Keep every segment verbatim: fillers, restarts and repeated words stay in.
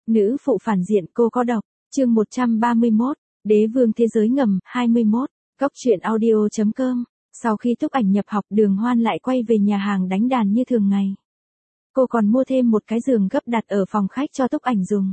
Nữ phụ phản diện cô có độc, chương một trăm ba mươi mốt, Đế vương thế giới ngầm, hai mươi mốt, Góc truyện audio chấm com. Sau khi Túc Ảnh nhập học, Đường Hoan lại quay về nhà hàng đánh đàn như thường ngày. Cô còn mua thêm một cái giường gấp đặt ở phòng khách cho Túc Ảnh dùng.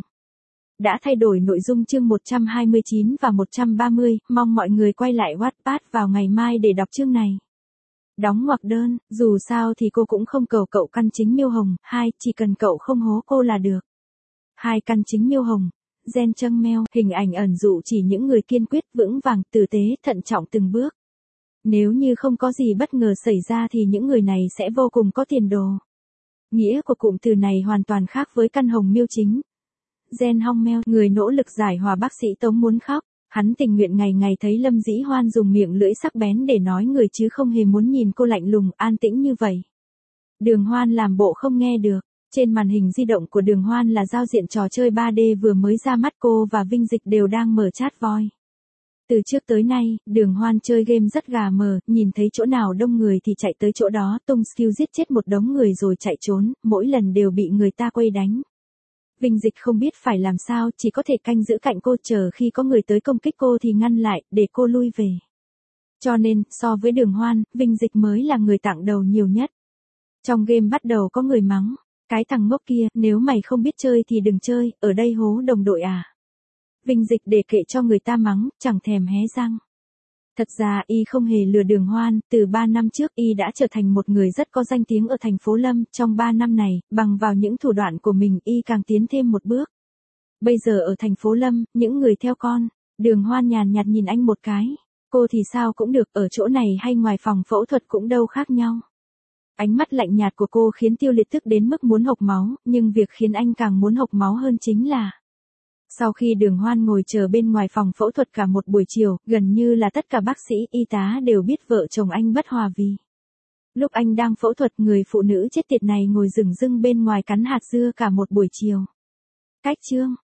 Đã thay đổi nội dung chương một trăm hai mươi chín và một trăm ba mươi, mong mọi người quay lại Wattpad vào ngày mai để đọc chương này. Đóng ngoặc đơn, dù sao thì cô cũng không cầu cậu căn chính Miêu Hồng, hai, chỉ cần cậu không hố cô là được. Hai căn chính Miêu Hồng, gen chân meo, hình ảnh ẩn dụ chỉ những người kiên quyết, vững vàng, tử tế, thận trọng từng bước. Nếu như không có gì bất ngờ xảy ra thì những người này sẽ vô cùng có tiền đồ. Nghĩa của cụm từ này hoàn toàn khác với căn Hồng Miêu chính. Gen hong meo, người nỗ lực giải hòa bác sĩ Tống muốn khóc. Hắn tình nguyện ngày ngày thấy Lâm Dĩ Hoan dùng miệng lưỡi sắc bén để nói người chứ không hề muốn nhìn cô lạnh lùng, an tĩnh như vậy. Đường Hoan làm bộ không nghe được. Trên màn hình di động của Đường Hoan là giao diện trò chơi ba D vừa mới ra mắt, cô và Vinh Dịch đều đang mở chat voi. Từ trước tới nay, Đường Hoan chơi game rất gà mờ, nhìn thấy chỗ nào đông người thì chạy tới chỗ đó, tung skill giết chết một đống người rồi chạy trốn, mỗi lần đều bị người ta quây đánh. Vinh Dịch không biết phải làm sao, chỉ có thể canh giữ cạnh cô, chờ khi có người tới công kích cô thì ngăn lại, để cô lui về. Cho nên, so với Đường Hoan, Vinh Dịch mới là người tặng đầu nhiều nhất. Trong game bắt đầu có người mắng, cái thằng ngốc kia, nếu mày không biết chơi thì đừng chơi, ở đây hố đồng đội à. Vinh Dịch để kệ cho người ta mắng, chẳng thèm hé răng. Thật ra y không hề lừa Đường Hoan, từ ba năm trước y đã trở thành một người rất có danh tiếng ở thành phố Lâm, trong ba năm này, bằng vào những thủ đoạn của mình y càng tiến thêm một bước. Bây giờ ở thành phố Lâm, những người theo con, Đường Hoan nhàn nhạt nhìn anh một cái, cô thì sao cũng được, ở chỗ này hay ngoài phòng phẫu thuật cũng đâu khác nhau. Ánh mắt lạnh nhạt của cô khiến Tiêu Liệt tức đến mức muốn hộc máu, nhưng việc khiến anh càng muốn hộc máu hơn chính là sau khi Đường Hoan ngồi chờ bên ngoài phòng phẫu thuật cả một buổi chiều, gần như là tất cả bác sĩ, y tá đều biết vợ chồng anh bất hòa vì. Lúc anh đang phẫu thuật, người phụ nữ chết tiệt này ngồi rừng rưng bên ngoài cắn hạt dưa cả một buổi chiều. Cách chương,